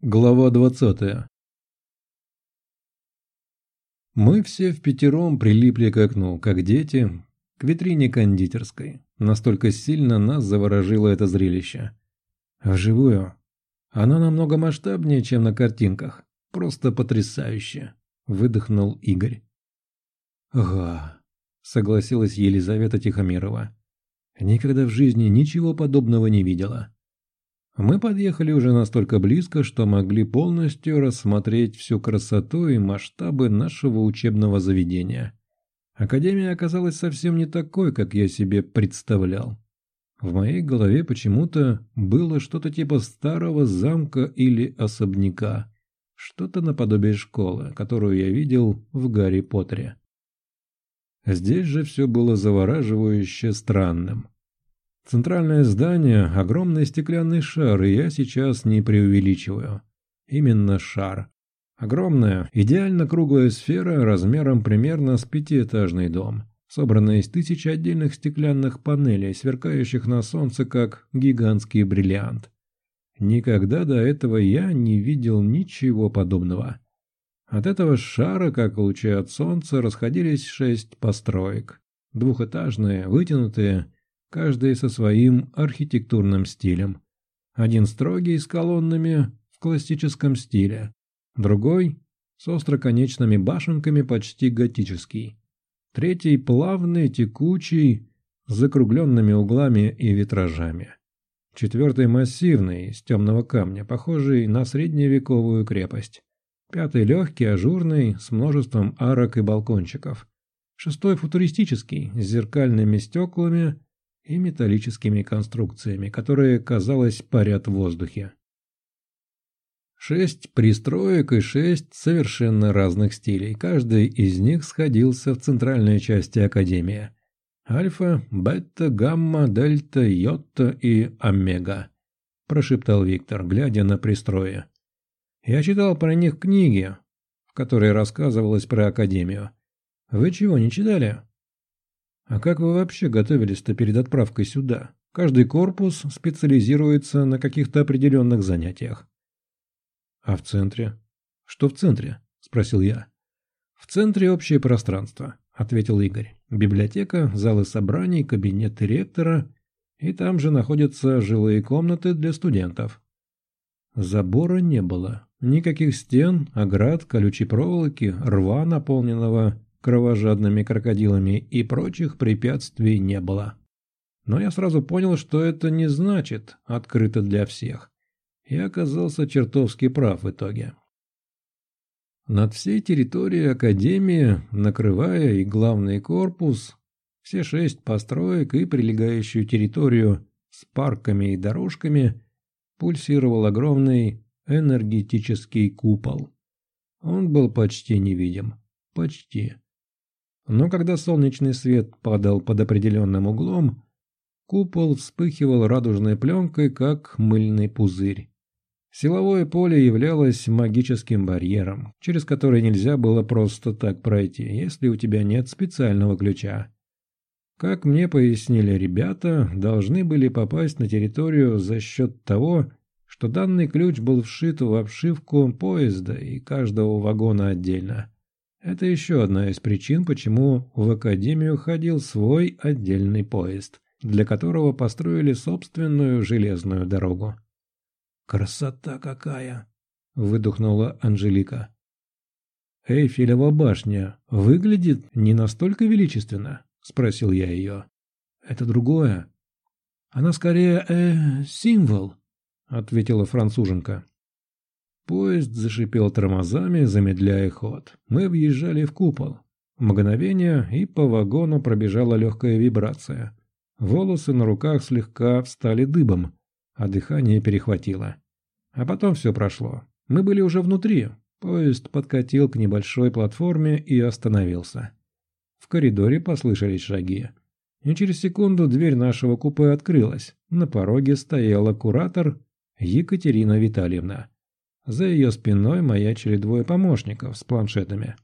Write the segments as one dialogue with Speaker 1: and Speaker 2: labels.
Speaker 1: Глава 20. Мы все впятером прилипли к окну, как дети, к витрине кондитерской. Настолько сильно нас заворожило это зрелище. Вживую. Оно намного масштабнее, чем на картинках. Просто потрясающе. Выдохнул Игорь. «Ага», — согласилась Елизавета Тихомирова. «Никогда в жизни ничего подобного не видела». Мы подъехали уже настолько близко, что могли полностью рассмотреть всю красоту и масштабы нашего учебного заведения. Академия оказалась совсем не такой, как я себе представлял. В моей голове почему-то было что-то типа старого замка или особняка, что-то наподобие школы, которую я видел в Гарри Поттере. Здесь же все было завораживающе странным. Центральное здание – огромный стеклянный шар, и я сейчас не преувеличиваю. Именно шар. Огромная, идеально круглая сфера размером примерно с пятиэтажный дом, собранная из тысячи отдельных стеклянных панелей, сверкающих на солнце как гигантский бриллиант. Никогда до этого я не видел ничего подобного. От этого шара, как лучи от солнца, расходились 6 построек. Двухэтажные, вытянутые, каждый со своим архитектурным стилем. Один строгий, с колоннами в классическом стиле, другой с остроконечными башенками, почти готический. Третий плавный, текучий, с закругленными углами и витражами. Четвертый массивный, с темного камня, похожий на средневековую крепость. Пятый легкий, ажурный, с множеством арок и балкончиков. Шестой футуристический, с зеркальными стеклами и металлическими конструкциями, которые, казалось, парят в воздухе. 6 пристроек и 6 совершенно разных стилей. Каждый из них сходился в центральной части Академии. Альфа, бета, гамма, дельта, йота и омега, прошептал Виктор, глядя на пристрои. Я читал про них книги, в которой рассказывалось про Академию. Вы чего, не читали? А как вы вообще готовились-то перед отправкой сюда? Каждый корпус специализируется на каких-то определенных занятиях. А в центре? Что в центре? Спросил я. В центре общее пространство, ответил Игорь. Библиотека, залы собраний, кабинеты ректора, и там же находятся жилые комнаты для студентов. Забора не было. Никаких стен, оград, колючей проволоки, рва, наполненного кровожадными крокодилами, и прочих препятствий не было. Но я сразу понял, что это не значит «открыто для всех». И оказался чертовски прав в итоге. Над всей территорией Академии, накрывая и главный корпус, все 6 построек и прилегающую территорию с парками и дорожками, пульсировал огромный энергетический купол. Он был почти невидим. Почти. Но когда солнечный свет падал под определенным углом, купол вспыхивал радужной пленкой, как мыльный пузырь. Силовое поле являлось магическим барьером, через который нельзя было просто так пройти, если у тебя нет специального ключа. Как мне пояснили ребята, должны были попасть на территорию за счет того, что данный ключ был вшит в обшивку поезда и каждого вагона отдельно. Это еще одна из причин, почему в Академию ходил свой отдельный поезд, для которого построили собственную железную дорогу. «Красота какая!» – выдохнула Анжелика. «Эйфелева башня выглядит не настолько величественно?» – спросил я ее. «Это другое. Она скорее символ», – ответила француженка. Поезд зашипел тормозами, замедляя ход. Мы въезжали в купол. Мгновение, и по вагону пробежала легкая вибрация. Волосы на руках слегка встали дыбом, а дыхание перехватило. А потом все прошло. Мы были уже внутри. Поезд подкатил к небольшой платформе и остановился. В коридоре послышались шаги. И через секунду дверь нашего купе открылась. На пороге стояла куратор Екатерина Витальевна. За ее спиной маячили 2 помощников с планшетами.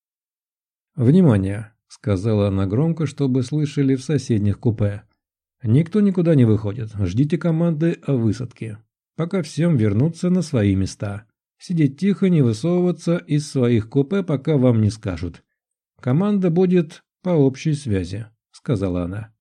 Speaker 1: «Внимание!» — сказала она громко, чтобы слышали в соседних купе. «Никто никуда не выходит. Ждите команды о высадке. Пока всем вернуться на свои места». Сидеть тихо, не высовываться из своих купе, пока вам не скажут. Команда будет по общей связи», — сказала она.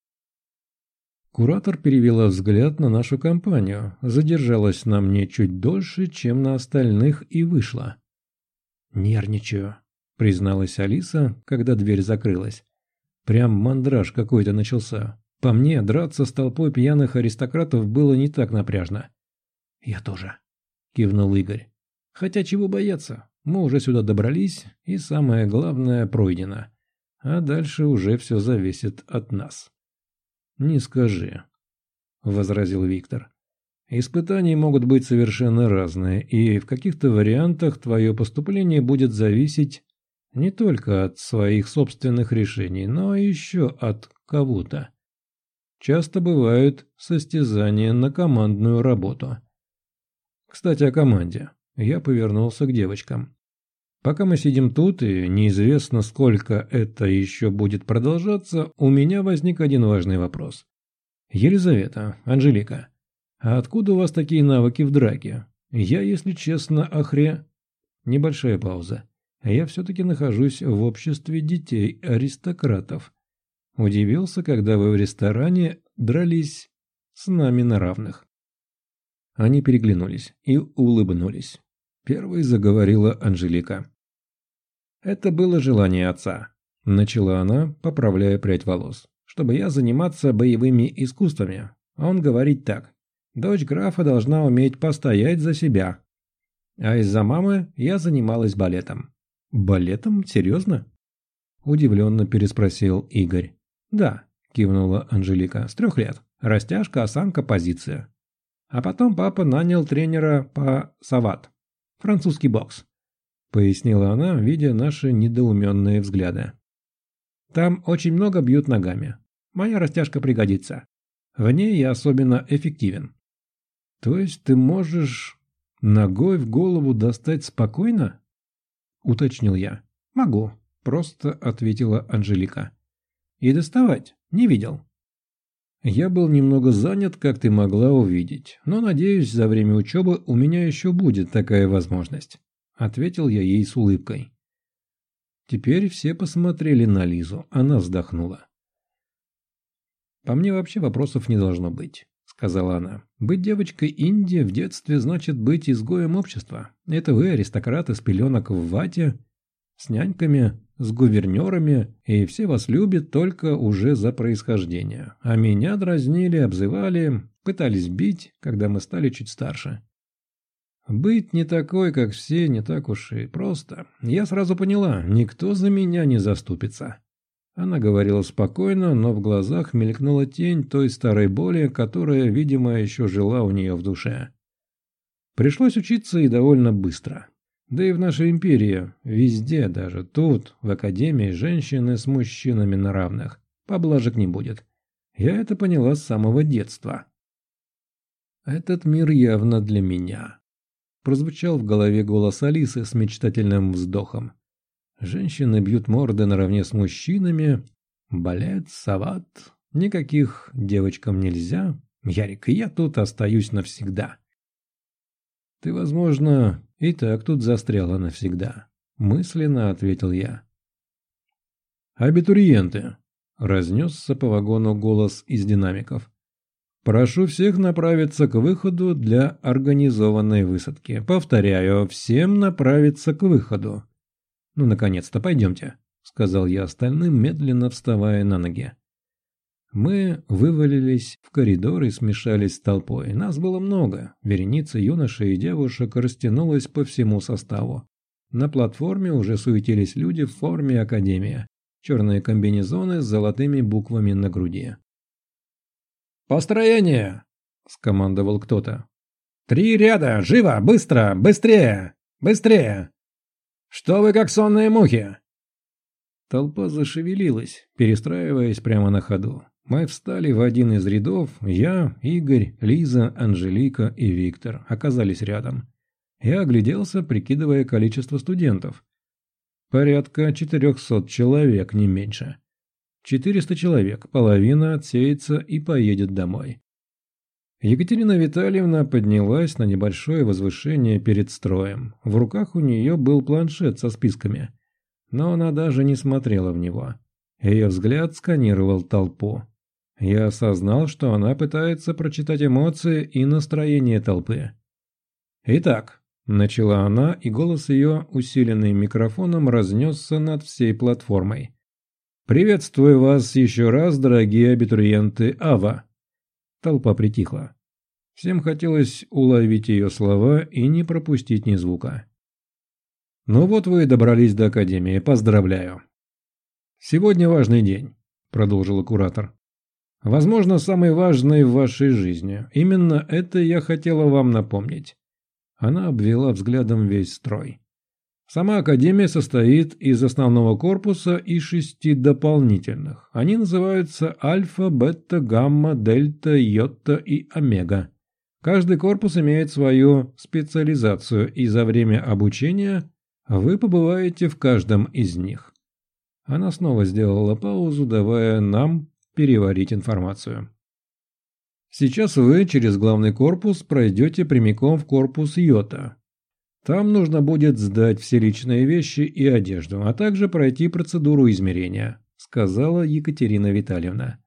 Speaker 1: Куратор перевела взгляд на нашу компанию, задержалась на мне чуть дольше, чем на остальных, и вышла. «Нервничаю», — призналась Алиса, когда дверь закрылась. «Прям мандраж какой-то начался. По мне, драться с толпой пьяных аристократов было не так напряжно». «Я тоже», — кивнул Игорь. «Хотя чего бояться? Мы уже сюда добрались, и самое главное пройдено. А дальше уже все зависит от нас». «Не скажи», — возразил Виктор. «Испытания могут быть совершенно разные, и в каких-то вариантах твое поступление будет зависеть не только от своих собственных решений, но и еще от кого-то. Часто бывают состязания на командную работу. Кстати, о команде. Я повернулся к девочкам. Пока мы сидим тут, и неизвестно, сколько это еще будет продолжаться, у меня возник один важный вопрос. Елизавета, Анжелика, а откуда у вас такие навыки в драке? Я, если честно, Небольшая пауза. Я все-таки нахожусь в обществе детей аристократов. Удивился, когда вы в ресторане дрались с нами на равных. Они переглянулись и улыбнулись. Первой заговорила Анжелика. «Это было желание отца», – начала она, поправляя прядь волос, «чтобы я заниматься боевыми искусствами. Он говорит так: дочь графа должна уметь постоять за себя. А из-за мамы я занималась балетом». «Балетом? Серьезно?» – удивленно переспросил Игорь. «Да», – кивнула Анжелика, – «с 3 лет. Растяжка, осанка, позиция. А потом папа нанял тренера по сават. Французский бокс», — пояснила она, видя наши недоуменные взгляды. «Там очень много бьют ногами. Моя растяжка пригодится. В ней я особенно эффективен». «То есть ты можешь ногой в голову достать спокойно?» — уточнил я. «Могу», — просто ответила Анжелика. «И доставать не видел». Я был немного занят, как ты могла увидеть, но, надеюсь, за время учебы у меня еще будет такая возможность. Ответил я ей с улыбкой. Теперь все посмотрели на Лизу, она вздохнула. «По мне вообще вопросов не должно быть», — сказала она. «Быть девочкой Инди в детстве значит быть изгоем общества. Это вы, аристократы с пеленок в вате, с няньками, с гувернерами, и все вас любят только уже за происхождение. А меня дразнили, обзывали, пытались бить, когда мы стали чуть старше. Быть не такой, как все, не так уж и просто. Я сразу поняла, никто за меня не заступится». Она говорила спокойно, но в глазах мелькнула тень той старой боли, которая, видимо, еще жила у нее в душе. Пришлось учиться и довольно быстро. Да и в нашей империи, везде, даже тут, в академии, женщины с мужчинами на равных. Поблажек не будет. Я это поняла с самого детства. «Этот мир явно для меня», – прозвучал в голове голос Алисы с мечтательным вздохом. «Женщины бьют морды наравне с мужчинами. Балет, сават. Никаких девочкам нельзя. Ярик, я тут остаюсь навсегда». «Ты, возможно, и так тут застряла навсегда», – мысленно ответил я. «Абитуриенты», – разнесся по вагону голос из динамиков. «Прошу всех направиться к выходу для организованной высадки. Повторяю, всем направиться к выходу». «Ну, наконец-то, пойдемте», – сказал я остальным, медленно вставая на ноги. Мы вывалились в коридор и смешались с толпой. Нас было много. Вереница юношей и девушек растянулась по всему составу. На платформе уже суетились люди в форме академии. Черные комбинезоны с золотыми буквами на груди. «Построение!» – скомандовал кто-то. «3 ряда! Живо! Быстро! Быстрее! Быстрее! Что вы как сонные мухи?» Толпа зашевелилась, перестраиваясь прямо на ходу. Мы встали в один из рядов, я, Игорь, Лиза, Анжелика и Виктор оказались рядом. Я огляделся, прикидывая количество студентов. Порядка 400 человек, не меньше. 400 человек, половина отсеется и поедет домой. Екатерина Витальевна поднялась на небольшое возвышение перед строем. В руках у нее был планшет со списками, но она даже не смотрела в него. Ее взгляд сканировал толпу. Я осознал, что она пытается прочитать эмоции и настроение толпы. «Итак», – начала она, и голос ее, усиленный микрофоном, разнесся над всей платформой. «Приветствую вас еще раз, дорогие абитуриенты АВА». Толпа притихла. Всем хотелось уловить ее слова и не пропустить ни звука. «Ну вот вы и добрались до Академии, поздравляю». «Сегодня важный день», – продолжила куратор. «Возможно, самый важный в вашей жизни. Именно это я хотела вам напомнить». Она обвела взглядом весь строй. Сама Академия состоит из основного корпуса и 6 дополнительных. Они называются Альфа, Бета, Гамма, Дельта, Йота и Омега. Каждый корпус имеет свою специализацию, и за время обучения вы побываете в каждом из них. Она снова сделала паузу, давая нам переварить информацию. Сейчас вы через главный корпус пройдете прямиком в корпус Йота. Там нужно будет сдать все личные вещи и одежду, а также пройти процедуру измерения, сказала Екатерина Витальевна.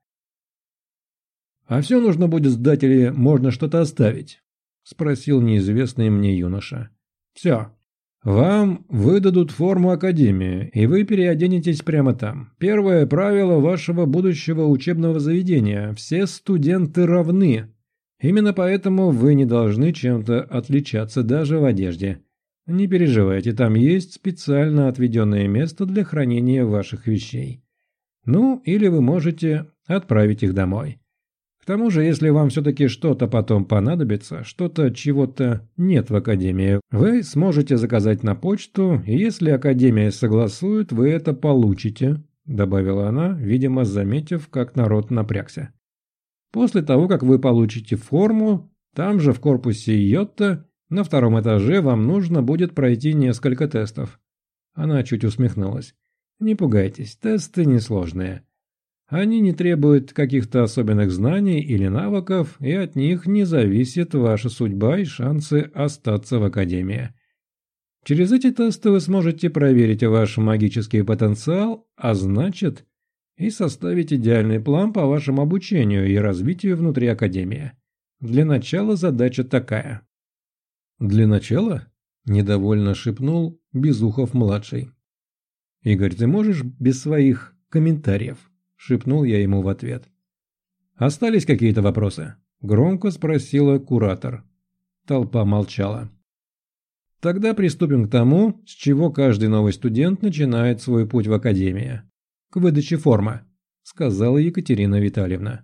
Speaker 1: «А все нужно будет сдать или можно что-то оставить?» – спросил неизвестный мне юноша. «Все. Вам выдадут форму Академии, и вы переоденетесь прямо там. Первое правило вашего будущего учебного заведения – все студенты равны. Именно поэтому вы не должны чем-то отличаться даже в одежде. Не переживайте, там есть специально отведенное место для хранения ваших вещей. Ну, или вы можете отправить их домой. К тому же, если вам все-таки что-то потом понадобится, что-то чего-то нет в Академии, вы сможете заказать на почту, и если Академия согласует, вы это получите», – добавила она, видимо, заметив, как народ напрягся. «После того, как вы получите форму, там же в корпусе Йота, на 2-м этаже вам нужно будет пройти несколько тестов». Она чуть усмехнулась. «Не пугайтесь, тесты несложные. Они не требуют каких-то особенных знаний или навыков, и от них не зависит ваша судьба и шансы остаться в Академии. Через эти тесты вы сможете проверить ваш магический потенциал, а значит, и составить идеальный план по вашему обучению и развитию внутри Академии. Для начала задача такая». «Для начала?» – недовольно шепнул Безухов-младший. «Игорь, ты можешь без своих комментариев?» – шепнул я ему в ответ. «Остались какие-то вопросы?» – громко спросила куратор. Толпа молчала. «Тогда приступим к тому, с чего каждый новый студент начинает свой путь в Академии. К выдаче формы», – сказала Екатерина Витальевна.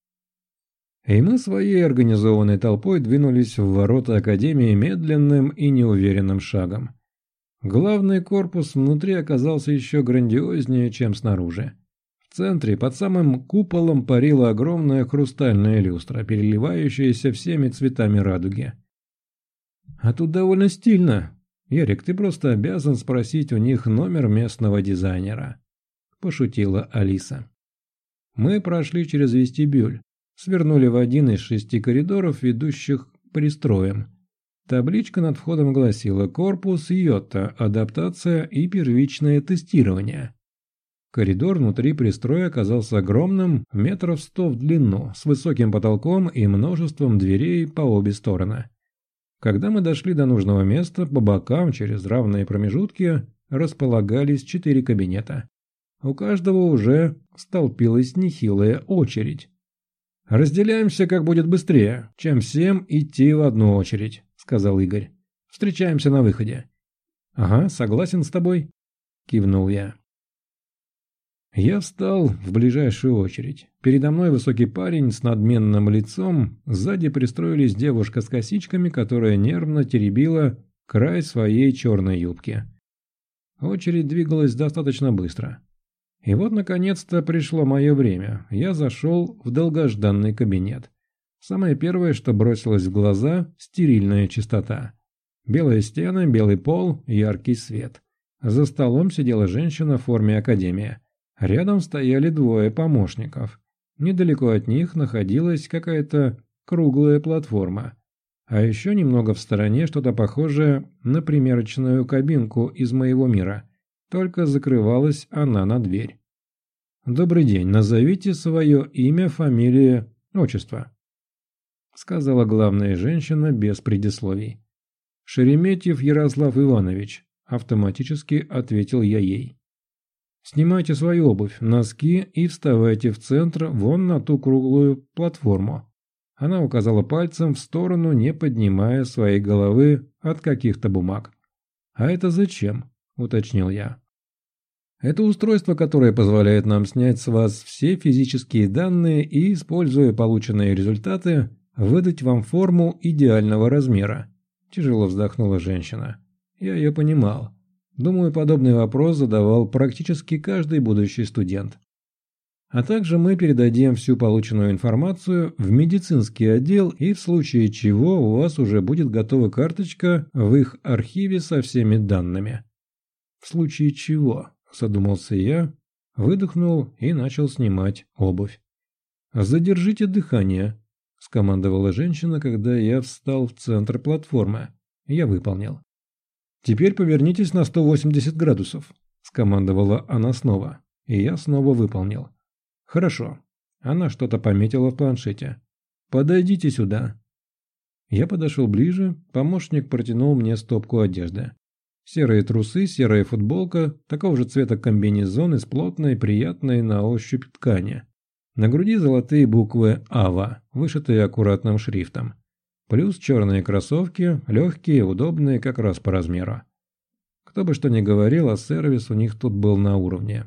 Speaker 1: И мы своей организованной толпой двинулись в ворота Академии медленным и неуверенным шагом. Главный корпус внутри оказался еще грандиознее, чем снаружи. В центре, под самым куполом, парила огромная хрустальная люстра, переливающаяся всеми цветами радуги. «А тут довольно стильно. Ярик, ты просто обязан спросить у них номер местного дизайнера», – пошутила Алиса. Мы прошли через вестибюль, свернули в один из 6 коридоров, ведущих к пристроям. Табличка над входом гласила «Корпус Йота. Адаптация и первичное тестирование». Коридор внутри пристроя оказался огромным, 100 метров в длину, с высоким потолком и множеством дверей по обе стороны. Когда мы дошли до нужного места, по бокам, через равные промежутки, располагались 4 кабинета. У каждого уже столпилась нехилая очередь. «Разделяемся, как будет быстрее, чем всем идти в одну очередь», — сказал Игорь. «Встречаемся на выходе». «Ага, согласен с тобой», — кивнул я. Я встал в ближайшую очередь. Передо мной высокий парень с надменным лицом, сзади пристроились девушка с косичками, которая нервно теребила край своей черной юбки. Очередь двигалась достаточно быстро. И вот, наконец-то, пришло мое время. Я зашел в долгожданный кабинет. Самое первое, что бросилось в глаза – стерильная чистота. Белые стены, белый пол, яркий свет. За столом сидела женщина в форме академии. Рядом стояли 2 помощников. Недалеко от них находилась какая-то круглая платформа. А еще немного в стороне что-то похожее на примерочную кабинку из моего мира, только закрывалась она на дверь. «Добрый день, назовите свое имя, фамилию, отчество», — сказала главная женщина без предисловий. «Шереметьев Ярослав Иванович», — автоматически ответил я ей. «Снимайте свою обувь, носки и вставайте в центр вон на ту круглую платформу». Она указала пальцем в сторону, не поднимая своей головы от каких-то бумаг. «А это зачем?» – уточнил я. «Это устройство, которое позволяет нам снять с вас все физические данные и, используя полученные результаты, выдать вам форму идеального размера», – тяжело вздохнула женщина. Я ее понимал. Думаю, подобный вопрос задавал практически каждый будущий студент. А также мы передадим всю полученную информацию в медицинский отдел, и в случае чего у вас уже будет готова карточка в их архиве со всеми данными. В случае чего, задумался я, выдохнул и начал снимать обувь. «Задержите дыхание», – скомандовала женщина, когда я встал в центр платформы. Я выполнил. «Теперь повернитесь на 180 градусов», – скомандовала она снова, и я снова выполнил. «Хорошо». Она что-то пометила в планшете. «Подойдите сюда». Я подошел ближе, помощник протянул мне стопку одежды. Серые трусы, серая футболка, такого же цвета комбинезон из плотной, приятной на ощупь ткани. На груди золотые буквы «АВА», вышитые аккуратным шрифтом. Плюс черные кроссовки, легкие, удобные как раз по размеру. Кто бы что ни говорил, а сервис у них тут был на уровне.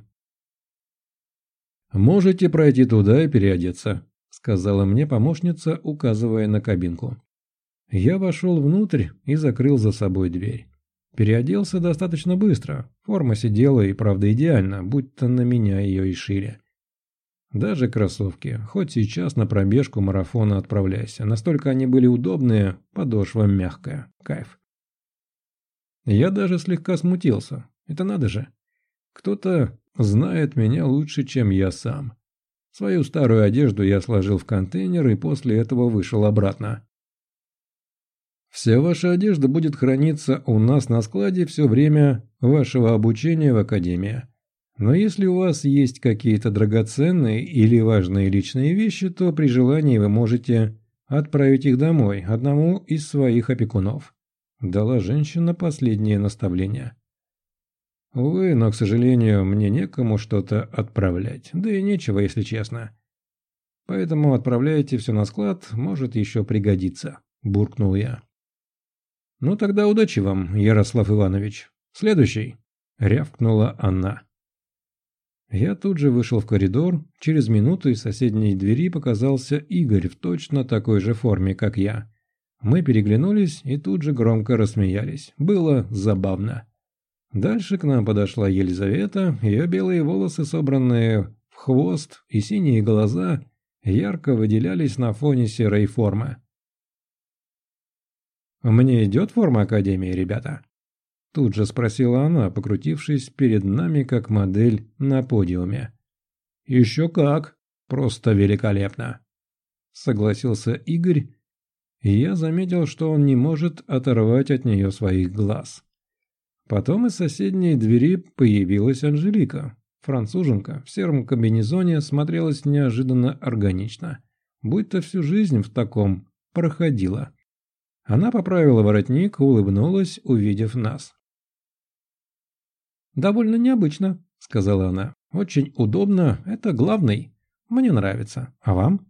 Speaker 1: «Можете пройти туда и переодеться», — сказала мне помощница, указывая на кабинку. Я вошел внутрь и закрыл за собой дверь. Переоделся достаточно быстро, форма сидела и правда идеально, будто на меня ее и шили. Даже кроссовки, хоть сейчас на пробежку марафона отправляйся, настолько они были удобные, подошва мягкая, кайф. Я даже слегка смутился, это надо же. Кто-то знает меня лучше, чем я сам. Свою старую одежду я сложил в контейнер и после этого вышел обратно. «Вся ваша одежда будет храниться у нас на складе все время вашего обучения в академии. Но если у вас есть какие-то драгоценные или важные личные вещи, то при желании вы можете отправить их домой одному из своих опекунов», – дала женщина последнее наставление. Увы, но, к сожалению, мне некому что-то отправлять, да и нечего, если честно. Поэтому отправляйте все на склад, может еще пригодится, буркнул я. Ну тогда удачи вам, Ярослав Иванович. Следующий, рявкнула она. Я тут же вышел в коридор, через минуту из соседней двери показался Игорь в точно такой же форме, как я. Мы переглянулись и тут же громко рассмеялись. Было забавно. Дальше к нам подошла Елизавета, ее белые волосы, собранные в хвост, и синие глаза ярко выделялись на фоне серой формы. «Мне идет форма Академии, ребята?» Тут же спросила она, покрутившись перед нами как модель на подиуме. «Еще как! Просто великолепно!» Согласился Игорь, и я заметил, что он не может оторвать от нее своих глаз. Потом из соседней двери появилась Анжелика. Француженка в сером комбинезоне смотрелась неожиданно органично, будто всю жизнь в таком проходила. Она поправила воротник, улыбнулась, увидев нас. «Довольно необычно», — сказала она. «Очень удобно, это главный. Мне нравится. А вам?»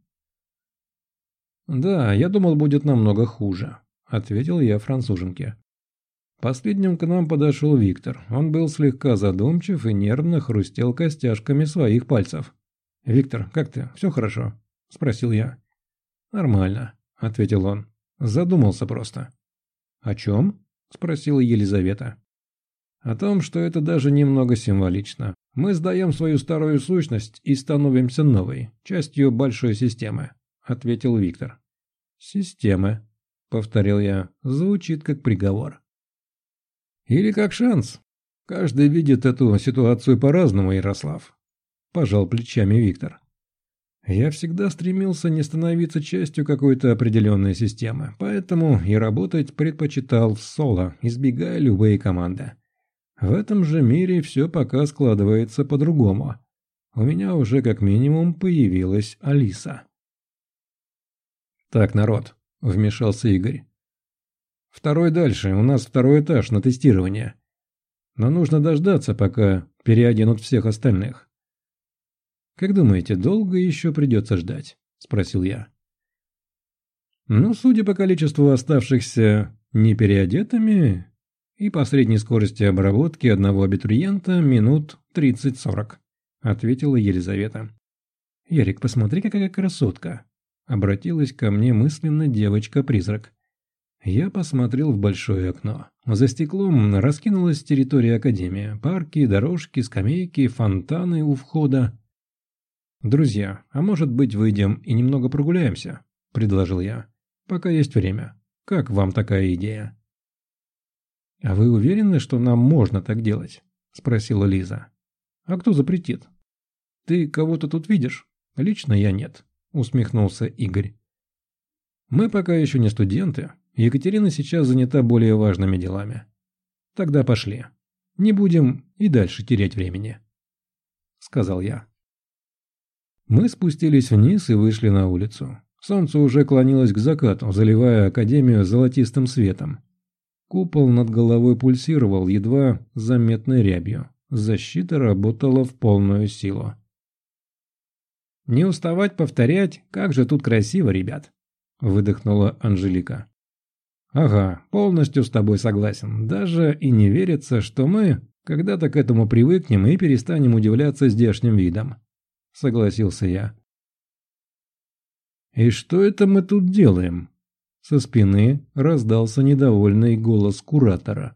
Speaker 1: «Да, я думал, будет намного хуже», — ответил я француженке. Последним к нам подошел Виктор. Он был слегка задумчив и нервно хрустел костяшками своих пальцев. «Виктор, как ты? Все хорошо?» – спросил я. «Нормально», – ответил он. «Задумался просто». «О чем?» – спросила Елизавета. «О том, что это даже немного символично. Мы сдаем свою старую сущность и становимся новой, частью большой системы», – ответил Виктор. «Системы», – повторил я. Звучит как приговор. «Или как шанс. Каждый видит эту ситуацию по-разному, Ярослав», – пожал плечами Виктор. Я всегда стремился не становиться частью какой-то определенной системы, поэтому и работать предпочитал в соло, избегая любые команды. В этом же мире все пока складывается по-другому. У меня уже как минимум появилась Алиса. «Так, народ», — вмешался Игорь. «Второй дальше, у нас второй этаж на тестирование. Но нужно дождаться, пока переоденут всех остальных». «Как думаете, долго еще придется ждать?» – спросил я. «Ну, судя по количеству оставшихся непереодетыми и по средней скорости обработки одного абитуриента минут 30-40», – ответила Елизавета. «Ярик, посмотри, какая красотка!» – обратилась ко мне мысленно девочка-призрак. Я посмотрел в большое окно. За стеклом раскинулась территория академии. Парки, дорожки, скамейки, фонтаны у входа. «Друзья, а может быть, выйдем и немного прогуляемся?» – предложил я. «Пока есть время. Как вам такая идея?» «А вы уверены, что нам можно так делать?» – спросила Лиза. «А кто запретит?» «Ты кого-то тут видишь?» «Лично я нет», – усмехнулся Игорь. «Мы пока еще не студенты. Екатерина сейчас занята более важными делами. Тогда пошли. Не будем и дальше терять времени», – сказал я. Мы спустились вниз и вышли на улицу. Солнце уже клонилось к закату, заливая академию золотистым светом. Купол над головой пульсировал едва заметной рябью. Защита работала в полную силу. «Не уставать повторять, как же тут красиво, ребят!» – выдохнула Анжелика. «Ага, полностью с тобой согласен. Даже и не верится, что мы когда-то к этому привыкнем и перестанем удивляться здешним видом», – согласился я. «И что это мы тут делаем?» Со спины раздался недовольный голос куратора.